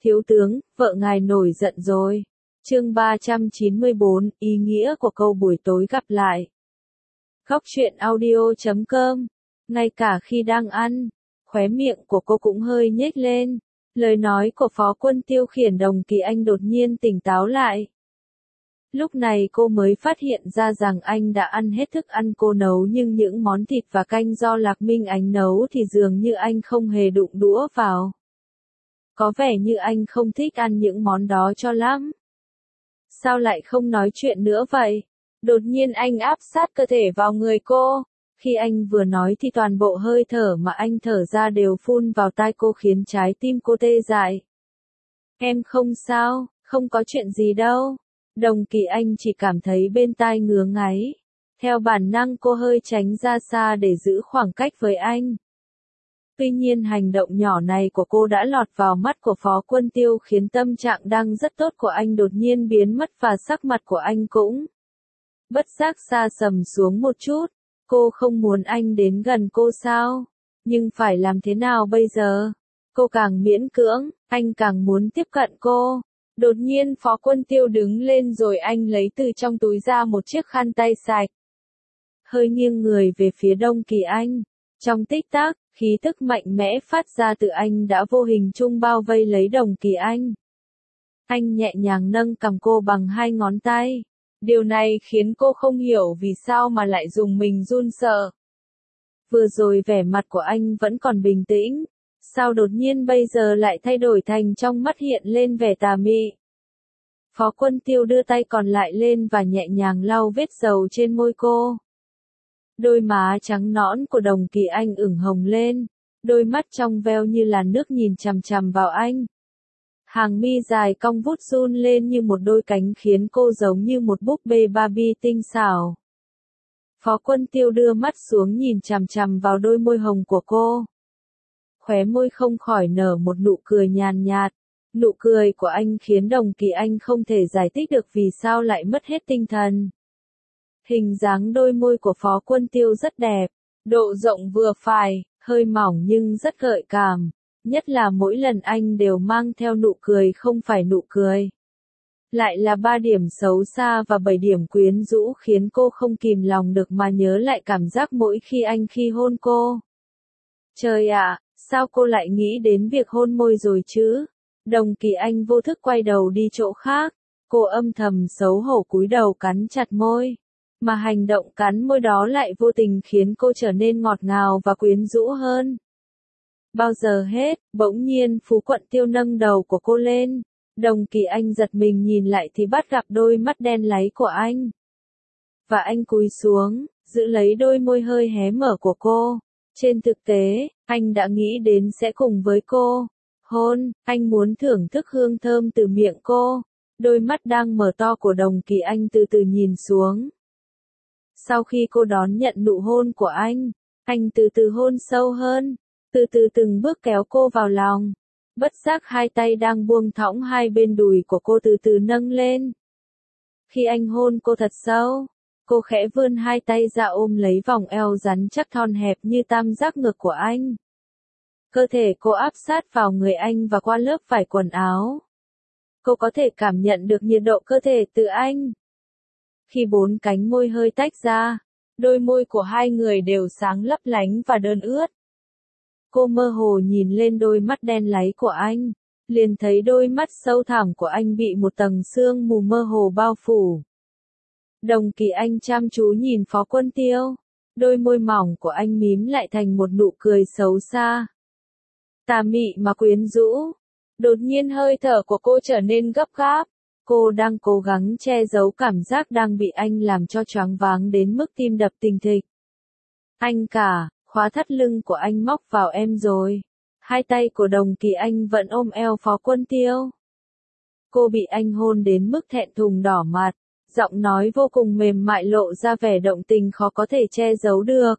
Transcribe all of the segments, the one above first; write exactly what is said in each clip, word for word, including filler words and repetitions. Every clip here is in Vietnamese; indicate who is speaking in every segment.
Speaker 1: Thiếu tướng, vợ ngài nổi giận rồi. Chương ba trăm chín mươi bốn, ý nghĩa của câu buổi tối gặp lại. Góc truyện audio chấm com. Ngay cả khi đang ăn, khóe miệng của cô cũng hơi nhếch lên. Lời nói của Phó Quân Tiêu khiến Đồng Kỳ Anh đột nhiên tỉnh táo lại. Lúc này cô mới phát hiện ra rằng anh đã ăn hết thức ăn cô nấu, nhưng những món thịt và canh do Lạc Minh Ánh nấu thì dường như anh không hề đụng đũa vào. Có vẻ như anh không thích ăn những món đó cho lắm. Sao lại không nói chuyện nữa vậy? Đột nhiên anh áp sát cơ thể vào người cô. Khi anh vừa nói thì toàn bộ hơi thở mà anh thở ra đều phun vào tai cô khiến trái tim cô tê dại. Em không sao, không có chuyện gì đâu. Đồng Kỳ Anh chỉ cảm thấy bên tai ngứa ngáy. Theo bản năng cô hơi tránh ra xa để giữ khoảng cách với anh. Tuy nhiên hành động nhỏ này của cô đã lọt vào mắt của Phó Quân Tiêu khiến tâm trạng đang rất tốt của anh đột nhiên biến mất và sắc mặt của anh cũng bất giác xa sầm xuống một chút. Cô không muốn anh đến gần cô sao? Nhưng phải làm thế nào bây giờ? Cô càng miễn cưỡng, anh càng muốn tiếp cận cô. Đột nhiên Phó Quân Tiêu đứng lên rồi anh lấy từ trong túi ra một chiếc khăn tay sạch. Hơi nghiêng người về phía Đồng Kỳ Anh. Trong tích tắc, khí tức mạnh mẽ phát ra từ anh đã vô hình chung bao vây lấy Đồng Kỳ Anh. Anh nhẹ nhàng nâng cằm cô bằng hai ngón tay. Điều này khiến cô không hiểu vì sao mà lại dùng mình run sợ. Vừa rồi vẻ mặt của anh vẫn còn bình tĩnh. Sao đột nhiên bây giờ lại thay đổi thành trong mắt hiện lên vẻ tà mị. Phó Quân Tiêu đưa tay còn lại lên và nhẹ nhàng lau vết dầu trên môi cô. Đôi má trắng nõn của Đồng Kỳ Anh ửng hồng lên, đôi mắt trong veo như là nước nhìn chằm chằm vào anh. Hàng mi dài cong vút run lên như một đôi cánh khiến cô giống như một búp bê Barbie tinh xảo. Phó Quân Tiêu đưa mắt xuống nhìn chằm chằm vào đôi môi hồng của cô. Khóe môi không khỏi nở một nụ cười nhàn nhạt. Nụ cười của anh khiến Đồng Kỳ Anh không thể giải thích được vì sao lại mất hết tinh thần. Hình dáng đôi môi của Phó Quân Tiêu rất đẹp, độ rộng vừa phải, hơi mỏng nhưng rất gợi cảm, nhất là mỗi lần anh đều mang theo nụ cười không phải nụ cười. Lại là ba điểm xấu xa và bảy điểm quyến rũ khiến cô không kìm lòng được mà nhớ lại cảm giác mỗi khi anh khi hôn cô. Trời ạ, sao cô lại nghĩ đến việc hôn môi rồi chứ? Đồng Kỳ Anh vô thức quay đầu đi chỗ khác, cô âm thầm xấu hổ cúi đầu cắn chặt môi. Mà hành động cắn môi đó lại vô tình khiến cô trở nên ngọt ngào và quyến rũ hơn. Bao giờ hết, bỗng nhiên Phú Quận Tiêu nâng đầu của cô lên. Đồng Kỳ Anh giật mình nhìn lại thì bắt gặp đôi mắt đen láy của anh. Và anh cúi xuống, giữ lấy đôi môi hơi hé mở của cô. Trên thực tế, anh đã nghĩ đến sẽ cùng với cô hôn, anh muốn thưởng thức hương thơm từ miệng cô. Đôi mắt đang mở to của Đồng Kỳ Anh từ từ nhìn xuống. Sau khi cô đón nhận nụ hôn của anh, anh từ từ hôn sâu hơn, từ từ từng bước kéo cô vào lòng. Bất giác hai tay đang buông thõng hai bên đùi của cô từ từ nâng lên. Khi anh hôn cô thật sâu, cô khẽ vươn hai tay ra ôm lấy vòng eo rắn chắc thon hẹp như tam giác ngực của anh. Cơ thể cô áp sát vào người anh và qua lớp vải quần áo. Cô có thể cảm nhận được nhiệt độ cơ thể từ anh. Khi bốn cánh môi hơi tách ra, đôi môi của hai người đều sáng lấp lánh và đơn ướt. Cô mơ hồ nhìn lên đôi mắt đen láy của anh, liền thấy đôi mắt sâu thẳm của anh bị một tầng sương mù mơ hồ bao phủ. Đồng Kỳ Anh chăm chú nhìn Phó Quân Tiêu, đôi môi mỏng của anh mím lại thành một nụ cười xấu xa. Tà mị mà quyến rũ. Đột nhiên hơi thở của cô trở nên gấp gáp. Cô đang cố gắng che giấu cảm giác đang bị anh làm cho choáng váng đến mức tim đập thình thịch. Anh cả, khóa thắt lưng của anh móc vào em rồi. Hai tay của Đồng Kỳ Anh vẫn ôm eo Phó Quân Tiêu. Cô bị anh hôn đến mức thẹn thùng đỏ mặt, giọng nói vô cùng mềm mại lộ ra vẻ động tình khó có thể che giấu được.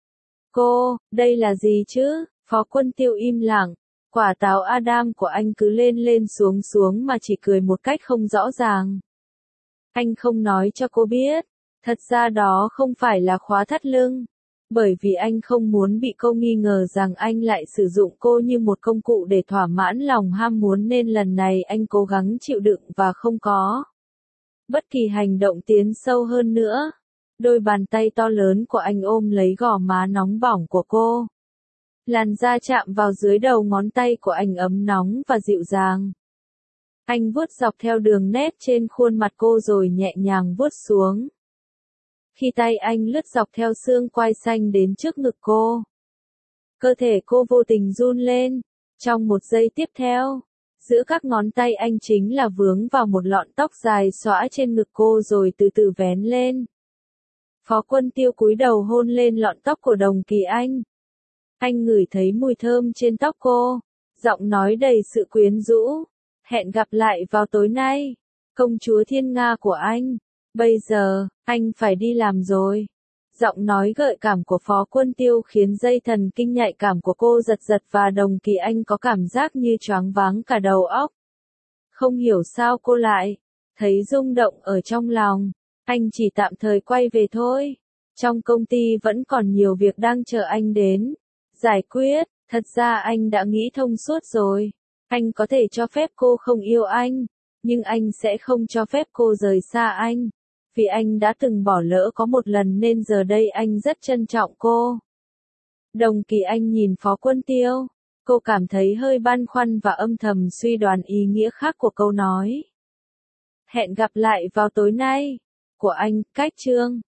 Speaker 1: Cô, đây là gì chứ? Phó Quân Tiêu im lặng. Quả táo Adam của anh cứ lên lên xuống xuống mà chỉ cười một cách không rõ ràng. Anh không nói cho cô biết, thật ra đó không phải là khóa thắt lưng. Bởi vì anh không muốn bị cô nghi ngờ rằng anh lại sử dụng cô như một công cụ để thỏa mãn lòng ham muốn nên lần này anh cố gắng chịu đựng và không có bất kỳ hành động tiến sâu hơn nữa. Đôi bàn tay to lớn của anh ôm lấy gò má nóng bỏng của cô. Làn da chạm vào dưới đầu ngón tay của anh ấm nóng và dịu dàng. Anh vuốt dọc theo đường nét trên khuôn mặt cô rồi nhẹ nhàng vuốt xuống. Khi tay anh lướt dọc theo xương quai xanh đến trước ngực cô, cơ thể cô vô tình run lên. Trong một giây tiếp theo, giữa các ngón tay anh chính là vướng vào một lọn tóc dài xõa trên ngực cô rồi từ từ vén lên. Phó Quân Tiêu cúi đầu hôn lên lọn tóc của Đồng Kỳ Anh. Anh ngửi thấy mùi thơm trên tóc cô, giọng nói đầy sự quyến rũ. Hẹn gặp lại vào tối nay, công chúa thiên nga của anh. Bây giờ, anh phải đi làm rồi. Giọng nói gợi cảm của Phó Quân Tiêu khiến dây thần kinh nhạy cảm của cô giật giật và Đồng Kỳ Anh có cảm giác như choáng váng cả đầu óc. Không hiểu sao cô lại thấy rung động ở trong lòng. Anh chỉ tạm thời quay về thôi. Trong công ty vẫn còn nhiều việc đang chờ anh đến giải quyết. Thật ra anh đã nghĩ thông suốt rồi. Anh có thể cho phép cô không yêu anh, nhưng anh sẽ không cho phép cô rời xa anh. Vì anh đã từng bỏ lỡ có một lần nên giờ đây anh rất trân trọng cô. Đồng Kỳ Anh nhìn Phó Quân Tiêu. Cô cảm thấy hơi băn khoăn và âm thầm suy đoán ý nghĩa khác của câu nói. Hẹn gặp lại vào tối nay. Của anh, Cách Chương.